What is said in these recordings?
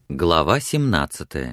Глава 17.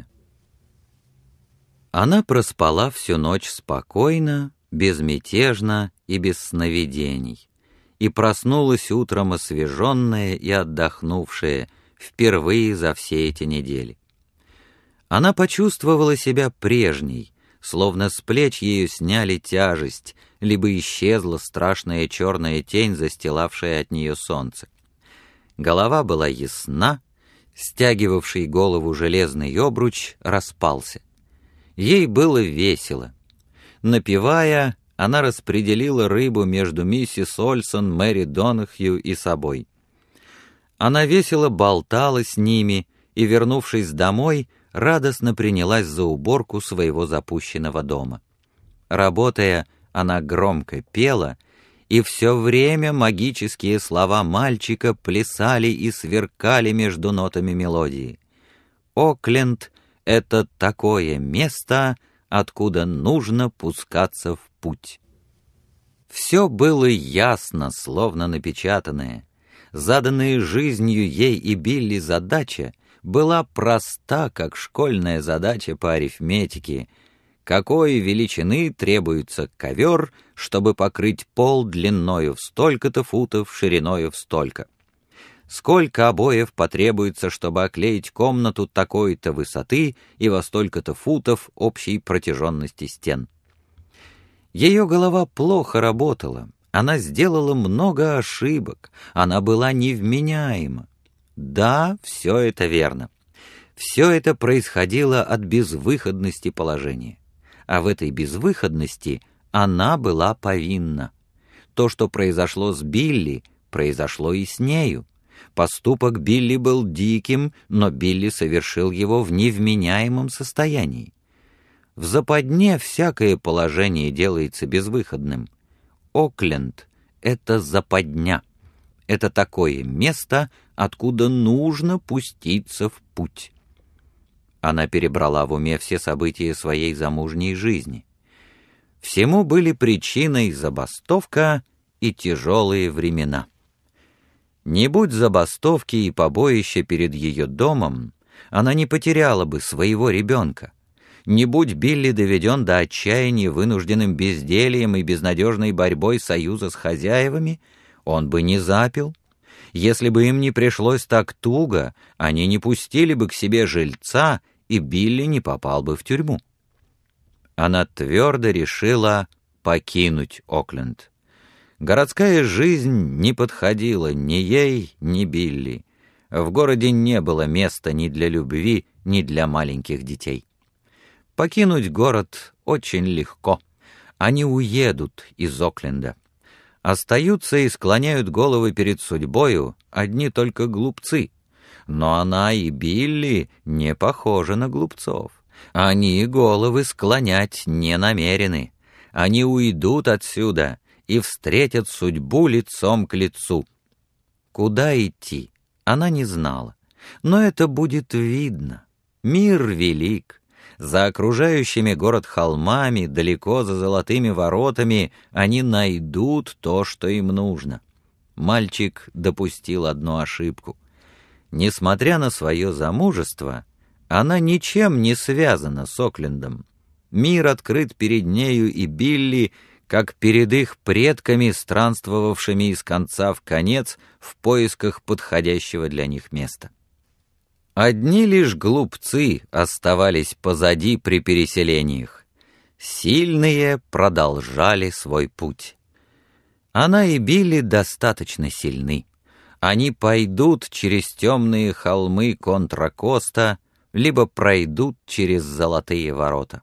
Она проспала всю ночь спокойно, безмятежно и без сновидений, и проснулась утром освеженная и отдохнувшая впервые за все эти недели. Она почувствовала себя прежней, словно с плеч ею сняли тяжесть, либо исчезла страшная черная тень, застилавшая от нее солнце. Голова была ясна, стягивавший голову железный обруч распался. Ей было весело. Напевая, она распределила рыбу между миссис Ольсон, Мэри Донахью и собой. Она весело болтала с ними и, вернувшись домой, радостно принялась за уборку своего запущенного дома. Работая, она громко пела, и все время магические слова мальчика плясали и сверкали между нотами мелодии. Окленд — это такое место, откуда нужно пускаться в путь. Все было ясно, словно напечатанное. Заданная жизнью ей и Билли задача была проста, как школьная задача по арифметике. Какой величины требуется ковер, чтобы покрыть пол длиною в столько-то футов, шириною в столько? Сколько обоев потребуется, чтобы оклеить комнату такой-то высоты и во столько-то футов общей протяженности стен? Ее голова плохо работала, она сделала много ошибок, она была невменяема. Да, все это верно. Все это происходило от безвыходности положения. А в этой безвыходности она была повинна. То, что произошло с Билли, произошло и с нею. Поступок Билли был диким, но Билли совершил его в невменяемом состоянии. В западне всякое положение делается безвыходным. Окленд — это западня. Это такое место, откуда нужно пуститься в путь. Она перебрала в уме все события своей замужней жизни. Всему были причиной забастовка и тяжелые времена. Не будь забастовки и побоища перед ее домом, она не потеряла бы своего ребенка. Не будь Билли доведен до отчаяния вынужденным бездельем и безнадежной борьбой союза с хозяевами, он бы не запил. Если бы им не пришлось так туго, они не пустили бы к себе жильца, и Билли не попал бы в тюрьму. Она твердо решила покинуть Окленд. Городская жизнь не подходила ни ей, ни Билли. В городе не было места ни для любви, ни для маленьких детей. Покинуть город очень легко. Они уедут из Окленда. Остаются и склоняют головы перед судьбою одни только глупцы. Но она и Билли не похожи на глупцов. Они головы склонять не намерены. Они уйдут отсюда и встретят судьбу лицом к лицу. Куда идти, она не знала. Но это будет видно. Мир велик. За окружающими город холмами, далеко за золотыми воротами, они найдут то, что им нужно. Мальчик допустил одну ошибку. Несмотря на свое замужество, она ничем не связана с Оклендом. Мир открыт перед нею и Билли, как перед их предками, странствовавшими из конца в конец в поисках подходящего для них места. Одни лишь глупцы оставались позади при переселениях. Сильные продолжали свой путь. Она и Билли достаточно сильны. Они пойдут через темные холмы Контра-Коста, либо пройдут через золотые ворота.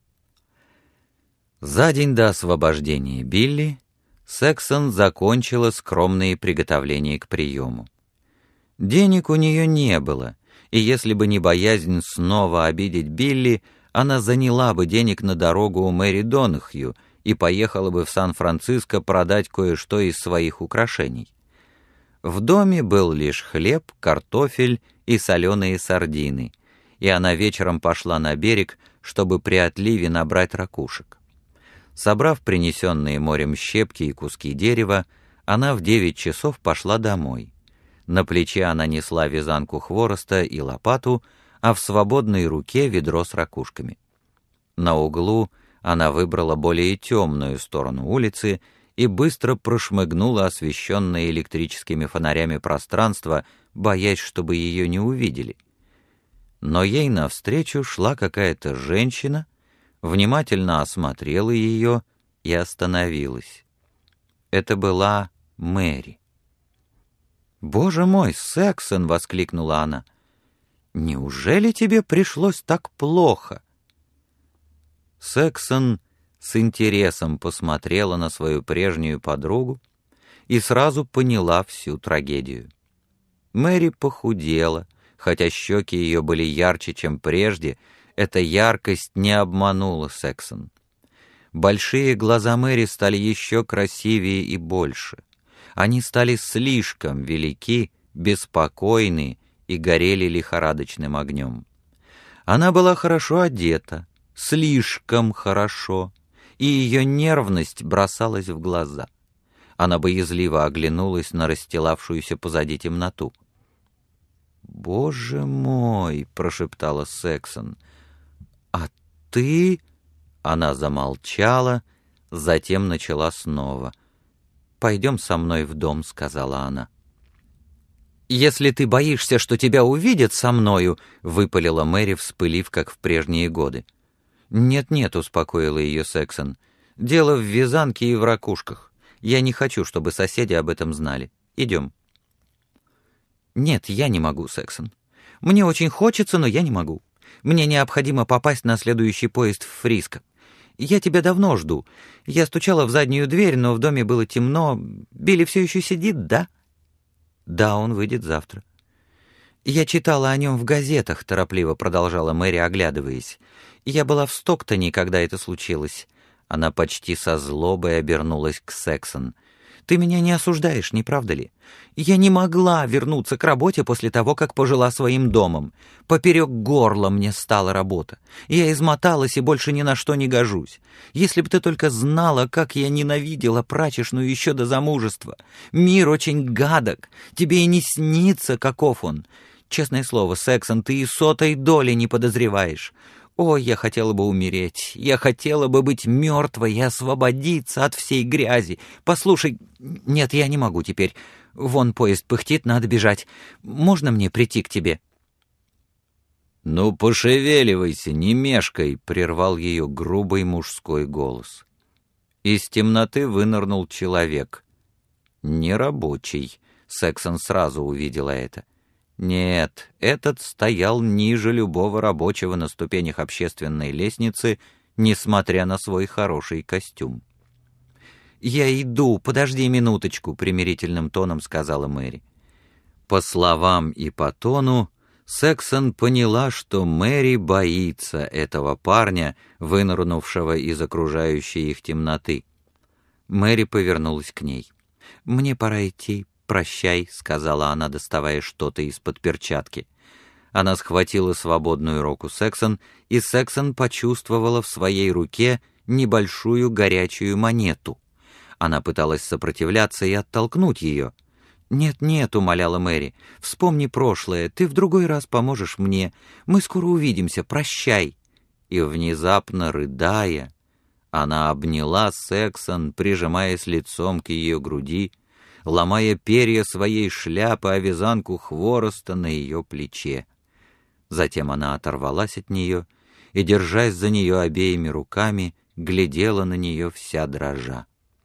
За день до освобождения Билли Сексон закончила скромные приготовления к приему. Денег у нее не было, и если бы не боязнь снова обидеть Билли, она заняла бы денег на дорогу у Мэри Донахью и поехала бы в Сан-Франциско продать кое-что из своих украшений. В доме был лишь хлеб, картофель и соленые сардины, и она вечером пошла на берег, чтобы при отливе набрать ракушек. Собрав принесенные морем щепки и куски дерева, она в 9 часов пошла домой. На плече она несла вязанку хвороста и лопату, а в свободной руке ведро с ракушками. На углу она выбрала более темную сторону улицы и быстро прошмыгнула освещенное электрическими фонарями пространство, боясь, чтобы ее не увидели. Но ей навстречу шла какая-то женщина, внимательно осмотрела ее и остановилась. Это была Мэри. «Боже мой, Сексон!» — воскликнула она. «Неужели тебе пришлось так плохо?» Сексон с интересом посмотрела на свою прежнюю подругу и сразу поняла всю трагедию. Мэри похудела, хотя щеки ее были ярче, чем прежде, эта яркость не обманула Сексон. Большие глаза Мэри стали еще красивее и больше. Они стали слишком велики, беспокойны и горели лихорадочным огнем. Она была хорошо одета, слишком хорошо, и ее нервность бросалась в глаза. Она боязливо оглянулась на расстилавшуюся позади темноту. «Боже мой!» — прошептала Сексон. «А ты...» Она замолчала, затем начала снова. «Пойдем со мной в дом», — сказала она. «Если ты боишься, что тебя увидят со мною», — выпалила Мэри, вспылив, как в прежние годы. «Нет-нет», — успокоила ее Сексон. «Дело в вязанке и в ракушках. Я не хочу, чтобы соседи об этом знали. Идем». «Нет, я не могу, Сексон. Мне очень хочется, но я не могу. Мне необходимо попасть на следующий поезд в Фриско. Я тебя давно жду. Я стучала в заднюю дверь, но в доме было темно. Билли все еще сидит, да?» «Да, он выйдет завтра». «Я читала о нем в газетах», — торопливо продолжала Мэри, оглядываясь. «Я была в Стоктоне, когда это случилось». Она почти со злобой обернулась к Сексон. «Ты меня не осуждаешь, не правда ли? Я не могла вернуться к работе после того, как пожила своим домом. Поперек горла мне стала работа. Я измоталась и больше ни на что не гожусь. Если бы ты только знала, как я ненавидела прачечную еще до замужества. Мир очень гадок. Тебе и не снится, каков он. Честное слово, Сексон, ты и сотой доли не подозреваешь. Ой, я хотела бы умереть, я хотела бы быть мертвой и освободиться от всей грязи. Послушай, нет, я не могу теперь. Вон поезд пыхтит, надо бежать. Можно мне прийти к тебе?» «Ну, пошевеливайся, не мешкай», — прервал ее грубый мужской голос. Из темноты вынырнул человек. Нерабочий. Сексон сразу увидела это. Нет, этот стоял ниже любого рабочего на ступенях общественной лестницы, несмотря на свой хороший костюм. «Я иду, подожди минуточку», — примирительным тоном сказала Мэри. По словам и по тону, Сексон поняла, что Мэри боится этого парня, вынырнувшего из окружающей их темноты. Мэри повернулась к ней. «Мне пора идти. «Прощай», — сказала она, доставая что-то из-под перчатки. Она схватила свободную руку Сексон, и Сексон почувствовала в своей руке небольшую горячую монету. Она пыталась сопротивляться и оттолкнуть ее. «Нет-нет», — умоляла Мэри, — «вспомни прошлое, ты в другой раз поможешь мне. Мы скоро увидимся, прощай». И внезапно, рыдая, она обняла Сексон, прижимаясь лицом к ее груди, ломая перья своей шляпы о вязанку хвороста на ее плече. Затем она оторвалась от нее и, держась за нее обеими руками, глядела на нее вся дрожа.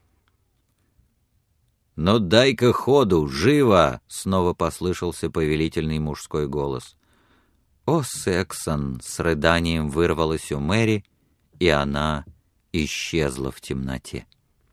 «Ну дай-ка ходу, живо!» — снова послышался повелительный мужской голос. «О, Сексон!» — с рыданием вырвалось у Мэри, и она исчезла в темноте.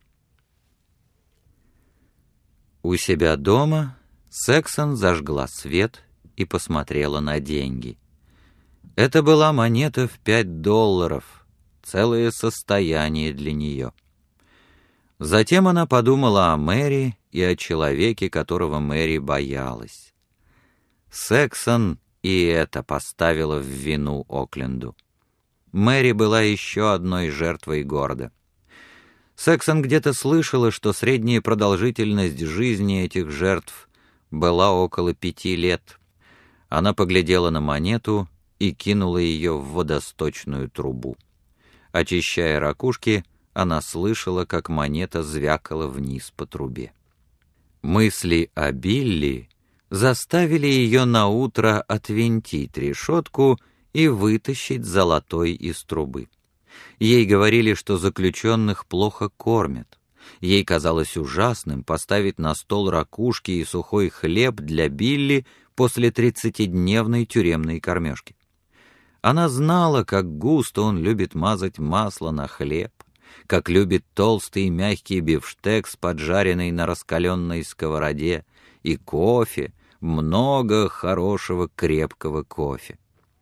У себя дома Сексон зажгла свет и посмотрела на деньги. Это была монета в $5, целое состояние для нее. Затем она подумала о Мэри и о человеке, которого Мэри боялась. Сексон и это поставила в вину Окленду. Мэри была еще одной жертвой города. Сексон где-то слышала, что средняя продолжительность жизни этих жертв была около 5 лет. Она поглядела на монету и кинула ее в водосточную трубу. Очищая ракушки, она слышала, как монета звякала вниз по трубе. Мысли о Билли заставили ее наутро отвинтить решетку и вытащить золотой из трубы. Ей говорили, что заключенных плохо кормят. Ей казалось ужасным поставить на стол ракушки и сухой хлеб для Билли после 30-дневной тюремной кормежки. Она знала, как густо он любит мазать масло на хлеб, как любит толстый и мягкий бифштекс, поджаренный на раскаленной сковороде, и кофе, много хорошего крепкого кофе.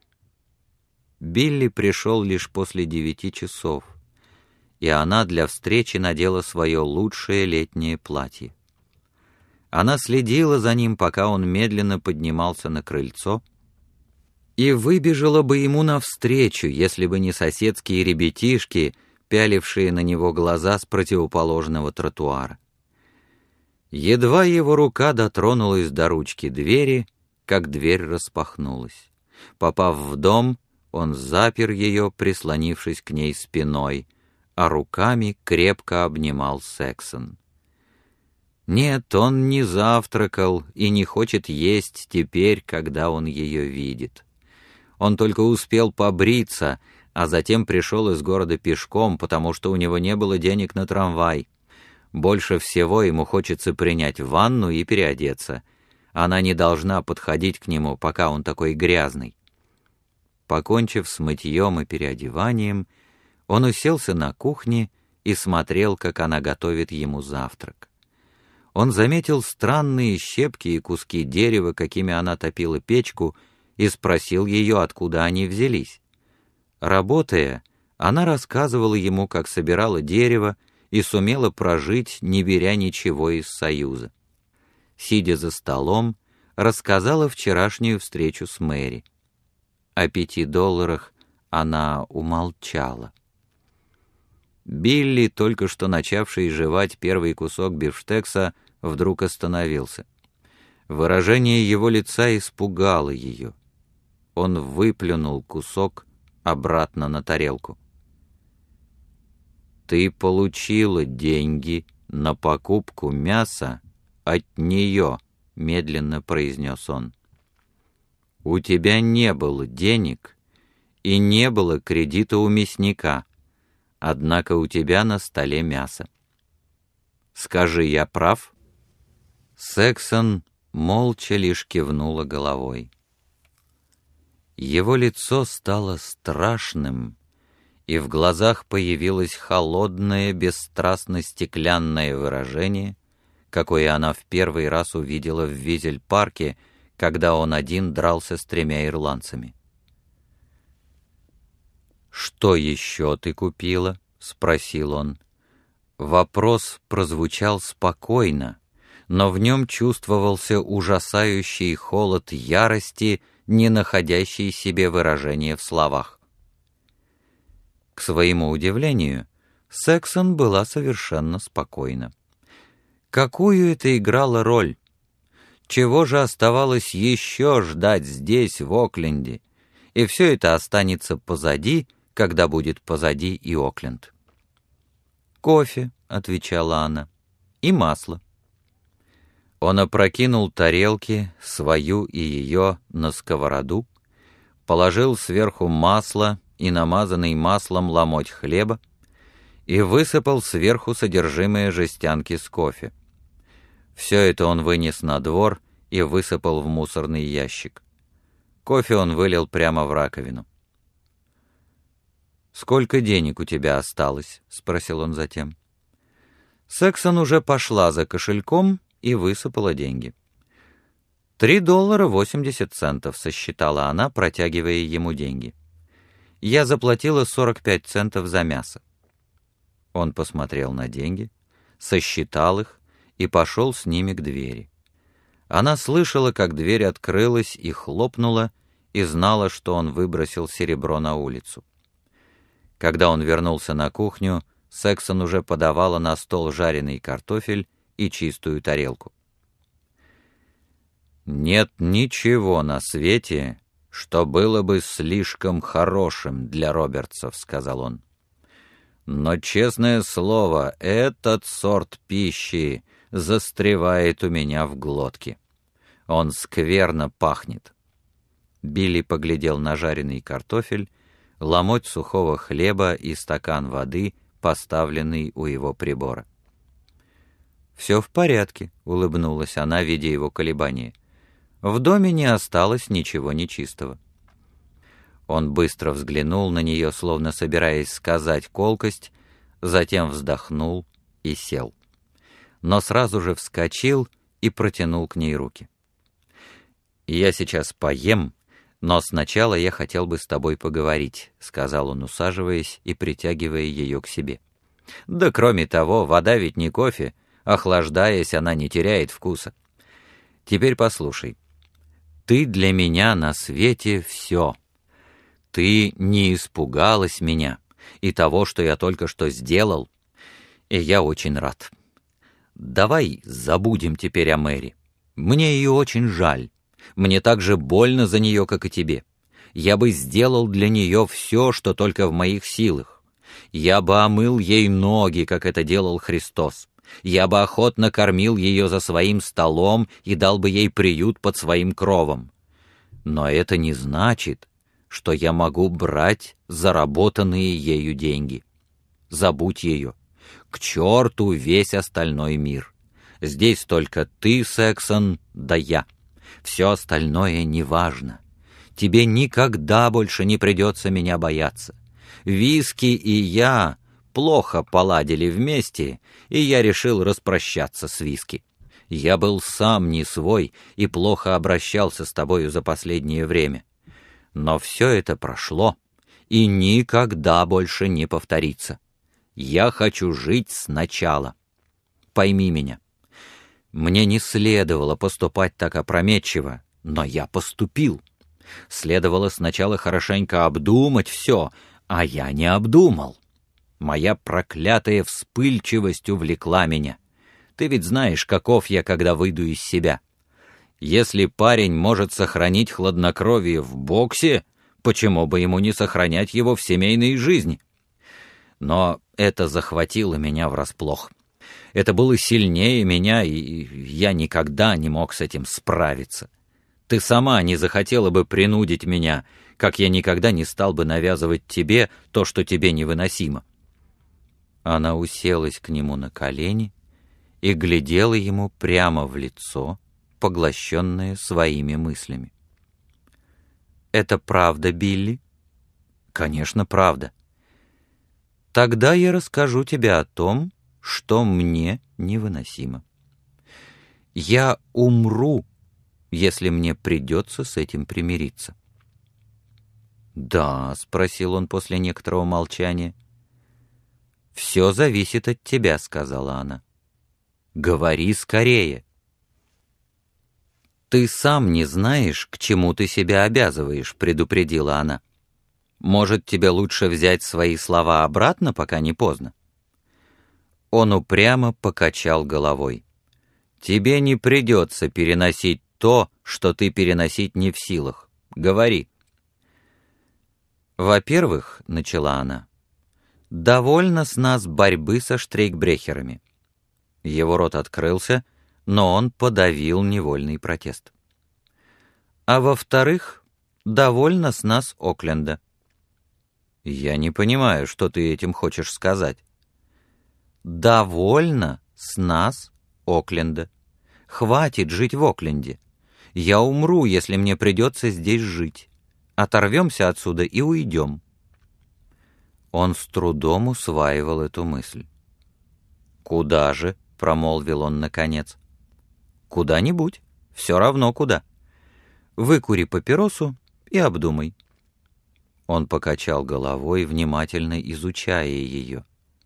Билли пришел лишь после 9 часов, и она для встречи надела свое лучшее летнее платье. Она следила за ним, пока он медленно поднимался на крыльцо, и выбежала бы ему навстречу, если бы не соседские ребятишки, пялившие на него глаза с противоположного тротуара. Едва его рука дотронулась до ручки двери, как дверь распахнулась. Попав в дом, он запер ее, прислонившись к ней спиной, а руками крепко обнимал Сексон. Нет, он не завтракал и не хочет есть теперь, когда он ее видит. Он только успел побриться, а затем пришел из города пешком, потому что у него не было денег на трамвай. Больше всего ему хочется принять ванну и переодеться. Она не должна подходить к нему, пока он такой грязный. Покончив с мытьем и переодеванием, он уселся на кухне и смотрел, как она готовит ему завтрак. Он заметил странные щепки и куски дерева, какими она топила печку, и спросил ее, откуда они взялись. Работая, она рассказывала ему, как собирала дерево и сумела прожить, не беря ничего из Союза. Сидя за столом, рассказала вчерашнюю встречу с Мэри. О $5 она умолчала. Билли, только что начавший жевать первый кусок бифштекса, вдруг остановился. Выражение его лица испугало ее. Он выплюнул кусок обратно на тарелку. «Ты получила деньги на покупку мяса от нее», — медленно произнес он. «У тебя не было денег и не было кредита у мясника, однако у тебя на столе мясо. Скажи, я прав?» Сексон молча лишь кивнула головой. Его лицо стало страшным, и в глазах появилось холодное, бесстрастно-стеклянное выражение, какое она в первый раз увидела в Визель-парке, когда он один дрался с 3 ирландцами. «Что еще ты купила?» — спросил он. Вопрос прозвучал спокойно, но в нем чувствовался ужасающий холод ярости, не находящий себе выражения в словах. К своему удивлению, Сексон была совершенно спокойна. Какую это играло роль? Чего же оставалось еще ждать здесь, в Окленде? И все это останется позади, когда будет позади и Окленд. «Кофе», — отвечала она, — «и масло». Он опрокинул тарелки, свою и ее, на сковороду, положил сверху масло и намазанный маслом ломоть хлеба и высыпал сверху содержимое жестянки с кофе. Все это он вынес на двор и высыпал в мусорный ящик. Кофе он вылил прямо в раковину. «Сколько денег у тебя осталось?» — спросил он затем. Сексон уже пошла за кошельком и высыпала деньги. $3.80 сосчитала она, протягивая ему деньги. «Я заплатила 45 центов за мясо». Он посмотрел на деньги, сосчитал их и пошел с ними к двери. Она слышала, как дверь открылась и хлопнула, и знала, что он выбросил серебро на улицу. Когда он вернулся на кухню, Сексон уже подавала на стол жареный картофель и чистую тарелку. «Нет ничего на свете, что было бы слишком хорошим для Робертсов», — сказал он. «Но, честное слово, этот сорт пищи застревает у меня в глотке. Он скверно пахнет». Билли поглядел на жареный картофель, ломоть сухого хлеба и стакан воды, поставленный у его прибора. «Все в порядке», — улыбнулась она, видя его колебания. «В доме не осталось ничего нечистого». Он быстро взглянул на нее, словно собираясь сказать колкость, затем вздохнул и сел. Но сразу же вскочил и протянул к ней руки. «Я сейчас поем, но сначала я хотел бы с тобой поговорить», — сказал он, усаживаясь и притягивая ее к себе. «Да кроме того, вода ведь не кофе, охлаждаясь, она не теряет вкуса. Теперь послушай. Ты для меня на свете все. Ты не испугалась меня и того, что я только что сделал, и я очень рад. Давай забудем теперь о Мэри. Мне ее очень жаль. Мне так же больно за нее, как и тебе. Я бы сделал для нее все, что только в моих силах. Я бы омыл ей ноги, как это делал Христос. Я бы охотно кормил ее за своим столом и дал бы ей приют под своим кровом. Но это не значит, что я могу брать заработанные ею деньги. Забудь ее. К черту весь остальной мир. Здесь только ты, Сексон, да я. Все остальное неважно. Тебе никогда больше не придется меня бояться. Виски и я плохо поладили вместе, и я решил распрощаться с Виски. Я был сам не свой и плохо обращался с тобою за последнее время. Но все это прошло и никогда больше не повторится. Я хочу жить сначала. Пойми меня. Мне не следовало поступать так опрометчиво, но я поступил. Следовало сначала хорошенько обдумать все, а я не обдумал. Моя проклятая вспыльчивость увлекла меня. Ты ведь знаешь, каков я, когда выйду из себя. Если парень может сохранить хладнокровие в боксе, почему бы ему не сохранять его в семейной жизни? Но это захватило меня врасплох. Это было сильнее меня, и я никогда не мог с этим справиться. Ты сама не захотела бы принудить меня, как я никогда не стал бы навязывать тебе то, что тебе невыносимо. Она уселась к нему на колени и глядела ему прямо в лицо, поглощенная своими мыслями. «Это правда, Билли?» «Конечно, правда. Тогда я расскажу тебе о том, что мне невыносимо. Я умру, если мне придется с этим примириться». «Да?» — спросил он после некоторого молчания. «Все зависит от тебя», — сказала она. «Говори скорее». «Ты сам не знаешь, к чему ты себя обязываешь», — предупредила она. «Может, тебе лучше взять свои слова обратно, пока не поздно?» Он упрямо покачал головой. «Тебе не придется переносить то, что ты переносить не в силах. Говори». «Во-первых, — начала она, — довольно с нас борьбы со штрейкбрехерами». Его рот открылся, но он подавил невольный протест. «А во-вторых, довольно с нас Окленда». «Я не понимаю, что ты этим хочешь сказать». «Довольно с нас Окленда. Хватит жить в Окленде. Я умру, если мне придется здесь жить. Оторвемся отсюда и уйдем». Он с трудом усваивал эту мысль. «Куда же?» — промолвил он наконец. «Куда-нибудь. Все равно куда. Выкури папиросу и обдумай». Он покачал головой, внимательно изучая ее.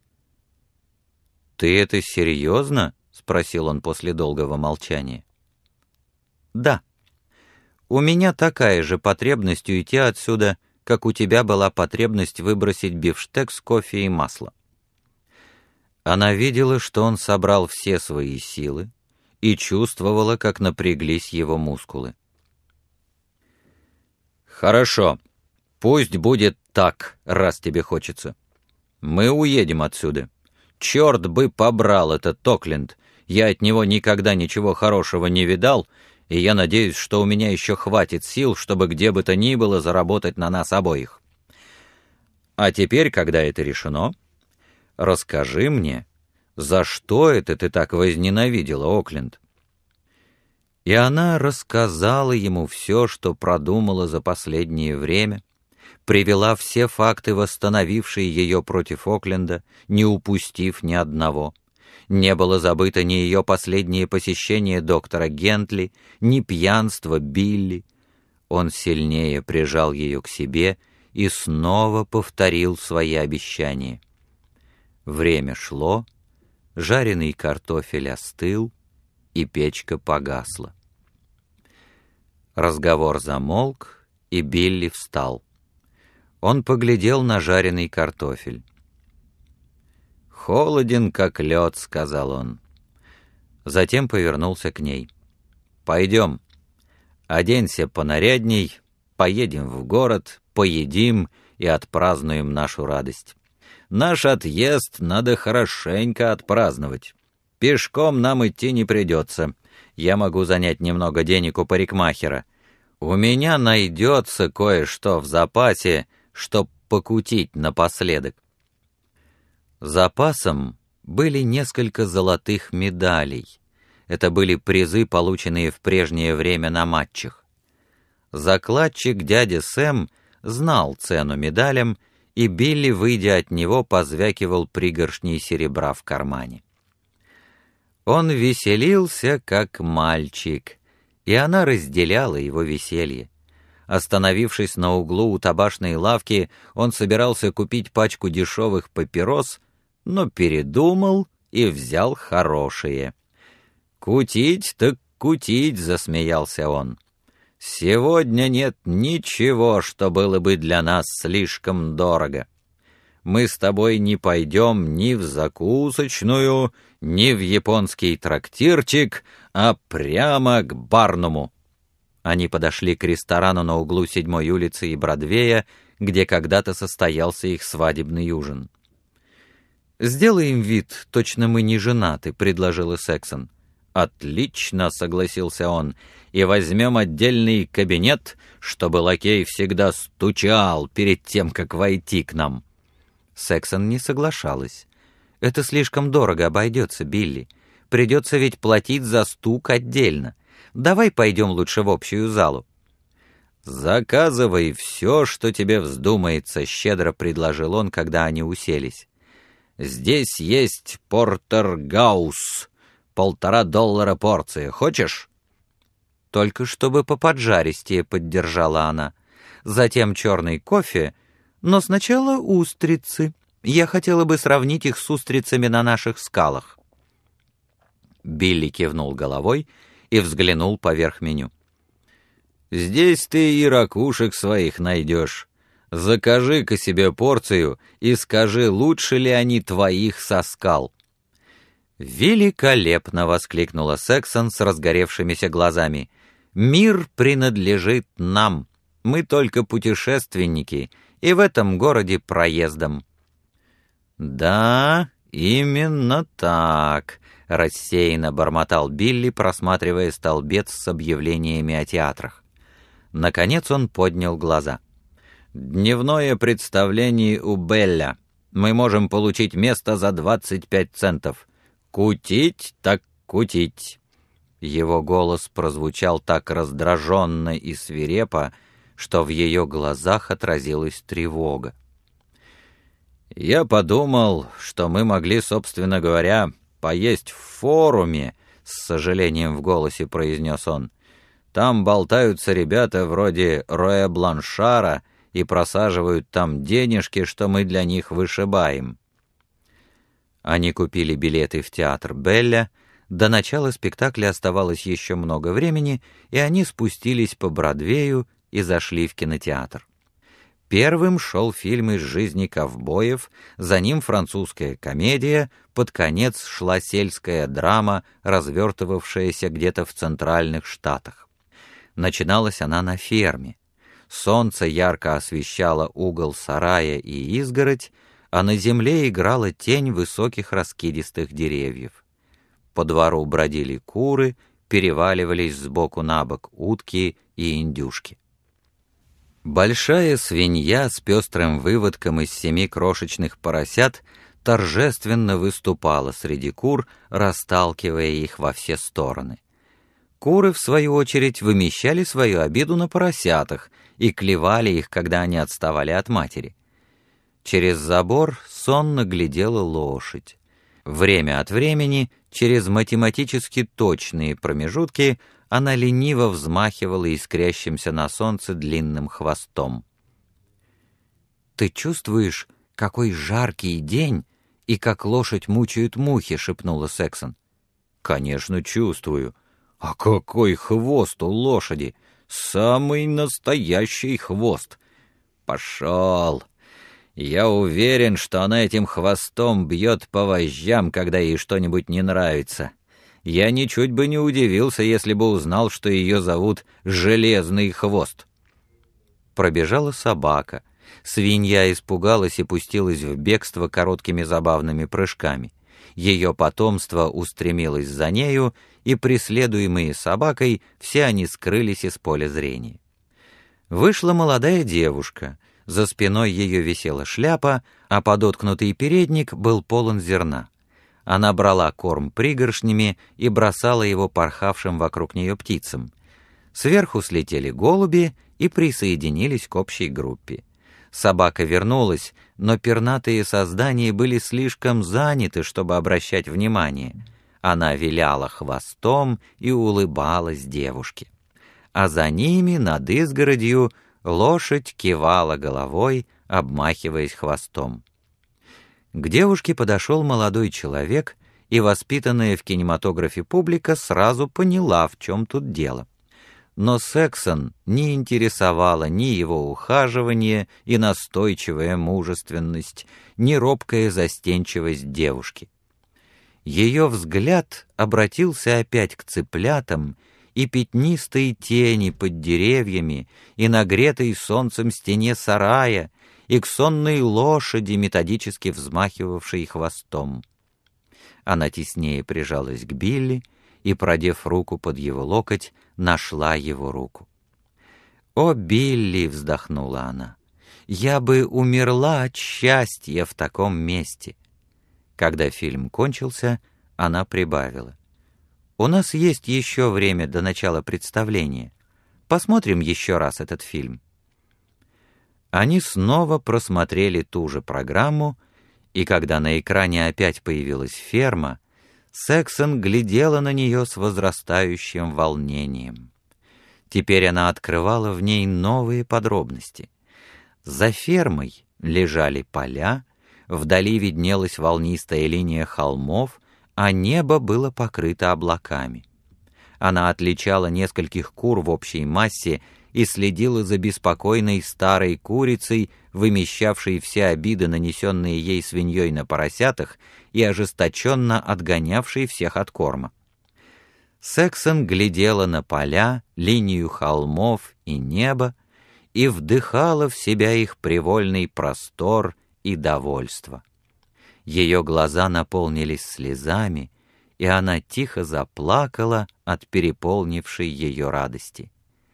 «Ты это серьезно?» — спросил он после долгого молчания. «Да. У меня такая же потребность уйти отсюда, как у тебя была потребность выбросить бифштекс, кофе и масло». Она видела, что он собрал все свои силы и чувствовала, как напряглись его мускулы. «Хорошо, пусть будет так, раз тебе хочется. Мы уедем отсюда. Черт бы побрал этот Окленд, я от него никогда ничего хорошего не видал, и я надеюсь, что у меня еще хватит сил, чтобы где бы то ни было заработать на нас обоих. А теперь, когда это решено, расскажи мне, за что это ты так возненавидела Окленд?» И она рассказала ему все, что продумала за последнее время, привела все факты, восстановившие ее против Окленда, не упустив ни одного. Не было забыто ни ее последнее посещение доктора Гентли, ни пьянство Билли. Он сильнее прижал ее к себе и снова повторил свои обещания. Время шло, жареный картофель остыл, и печка погасла. Разговор замолк, и Билли встал. Он поглядел на жареный картофель. «Холоден, как лед», — сказал он. Затем повернулся к ней. «Пойдем, оденься понарядней, поедем в город, поедим и отпразднуем нашу радость. Наш отъезд надо хорошенько отпраздновать. Пешком нам идти не придется. Я могу занять немного денег у парикмахера. У меня найдется кое-что в запасе, чтоб покутить напоследок». Запасом были несколько золотых медалей. Это были призы, полученные в прежнее время на матчах. Закладчик дядя Сэм знал цену медалям, и Билли, выйдя от него, позвякивал пригоршней серебра в кармане. Он веселился, как мальчик, и она разделяла его веселье. Остановившись на углу у табачной лавки, он собирался купить пачку дешевых папирос, но передумал и взял хорошие. «Кутить так кутить», — засмеялся он. «Сегодня нет ничего, что было бы для нас слишком дорого. Мы с тобой не пойдем ни в закусочную, ни в японский трактирчик, а прямо к Барнуму». Они подошли к ресторану на углу 7-й улицы и Бродвея, где когда-то состоялся их свадебный ужин. «Сделаем вид, точно мы не женаты», — предложил Сексон. «Отлично», — согласился он, — «и возьмем отдельный кабинет, чтобы лакей всегда стучал перед тем, как войти к нам». Сексон не соглашалась. «Это слишком дорого обойдется, Билли. Придется ведь платить за стук отдельно. Давай пойдем лучше в общую залу». «Заказывай все, что тебе вздумается», — щедро предложил он, когда они уселись. «Здесь есть портер-гаус, $1,5 порция. Хочешь?» «Только чтобы поподжаристее», — поддержала она. «Затем черный кофе, но сначала устрицы. Я хотела бы сравнить их с устрицами на наших скалах». Билли кивнул головой и взглянул поверх меню. «Здесь ты и ракушек своих найдешь. Закажи-ка себе порцию и скажи, лучше ли они твоих со скал». «Великолепно!» — воскликнула Сексон с разгоревшимися глазами. «Мир принадлежит нам. Мы только путешественники, и в этом городе проездом». «Да, именно так», — рассеянно бормотал Билли, просматривая столбец с объявлениями о театрах. Наконец он поднял глаза. «Дневное представление у Белля. Мы можем получить место за 25 центов. Кутить так кутить». Его голос прозвучал так раздраженно и свирепо, что в ее глазах отразилась тревога. «Я подумал, что мы могли, собственно говоря, поесть в форуме», — с сожалением в голосе произнес он. «Там болтаются ребята вроде Роя Бланшара и просаживают там денежки, что мы для них вышибаем». Они купили билеты в театр Белля. До начала спектакля оставалось еще много времени, и они спустились по Бродвею и зашли в кинотеатр. Первым шел фильм из жизни ковбоев, за ним французская комедия, под конец шла сельская драма, развертывавшаяся где-то в центральных штатах. Начиналась она на ферме. Солнце ярко освещало угол сарая и изгородь, а на земле играла тень высоких раскидистых деревьев. По двору бродили куры, переваливались сбоку на бок утки и индюшки. Большая свинья с пестрым выводком из 7 крошечных поросят торжественно выступала среди кур, расталкивая их во все стороны. Куры, в свою очередь, вымещали свою обиду на поросятах и клевали их, когда они отставали от матери. Через забор сонно глядела лошадь. Время от времени, через математически точные промежутки, она лениво взмахивала искрящимся на солнце длинным хвостом. «Ты чувствуешь, какой жаркий день и как лошадь мучают мухи?» — шепнула Сексон. «Конечно, чувствую. А какой хвост у лошади! Самый настоящий хвост! Пошел! Я уверен, что она этим хвостом бьет по вожжам, когда ей что-нибудь не нравится. Я ничуть бы не удивился, если бы узнал, что ее зовут Железный Хвост». Пробежала собака. Свинья испугалась и пустилась в бегство короткими забавными прыжками. Ее потомство устремилось за нею, и, преследуемые собакой, все они скрылись из поля зрения. Вышла молодая девушка. За спиной ее висела шляпа, а подоткнутый передник был полон зерна. Она брала корм пригоршнями и бросала его порхавшим вокруг нее птицам. Сверху слетели голуби и присоединились к общей группе. Собака вернулась, но пернатые создания были слишком заняты, чтобы обращать внимание. Она виляла хвостом и улыбалась девушке. А за ними, над изгородью, лошадь кивала головой, обмахиваясь хвостом. К девушке подошел молодой человек, и воспитанная в кинематографе публика сразу поняла, в чем тут дело. Но Сексон не интересовала ни его ухаживание и настойчивая мужественность, ни робкая застенчивость девушки. Ее взгляд обратился опять к цыплятам и пятнистой тени под деревьями, и нагретой солнцем стене сарая, и к сонной лошади, методически взмахивавшей хвостом. Она теснее прижалась к Билли и, продев руку под его локоть, нашла его руку. «О, Билли!» — вздохнула она. «Я бы умерла от счастья в таком месте!» Когда фильм кончился, она прибавила. «У нас есть еще время до начала представления. Посмотрим еще раз этот фильм». Они снова просмотрели ту же программу, и когда на экране опять появилась ферма, Сексон глядела на нее с возрастающим волнением. Теперь она открывала в ней новые подробности. За фермой лежали поля, вдали виднелась волнистая линия холмов, а небо было покрыто облаками. Она отличала нескольких кур в общей массе и следила за беспокойной старой курицей, вымещавшей все обиды, нанесенные ей свиньей на поросятах, и ожесточенно отгонявшей всех от корма. Сексон глядела на поля, линию холмов и небо и вдыхала в себя их привольный простор и довольство. Ее глаза наполнились слезами, и она тихо заплакала от переполнившей ее радости.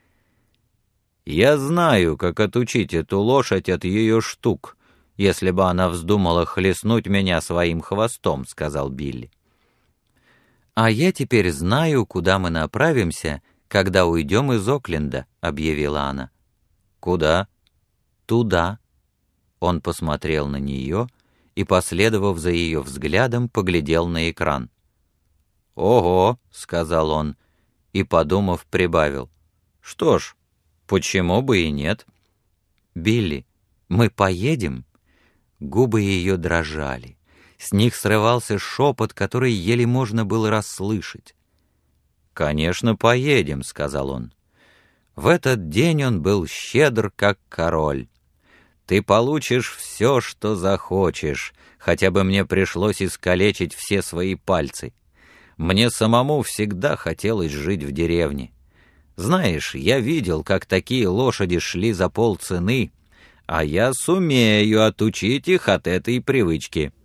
«Я знаю, как отучить эту лошадь от ее штук, если бы она вздумала хлестнуть меня своим хвостом», — сказал Билли. «А я теперь знаю, куда мы направимся, когда уйдем из Окленда», — объявила она. «Куда?» «Туда». Он посмотрел на нее и, последовав за ее взглядом, поглядел на экран. «Ого», — сказал он, и, подумав, прибавил. «Что ж, почему бы и нет?» «Билли, мы поедем?» Губы ее дрожали. С них срывался шепот, который еле можно было расслышать. «Конечно, поедем», — сказал он. В этот день он был щедр, как король. Ты получишь все, что захочешь, хотя бы мне пришлось искалечить все свои пальцы. Мне самому всегда хотелось жить в деревне. Знаешь, я видел, как такие лошади шли за полцены, а я сумею отучить их от этой привычки».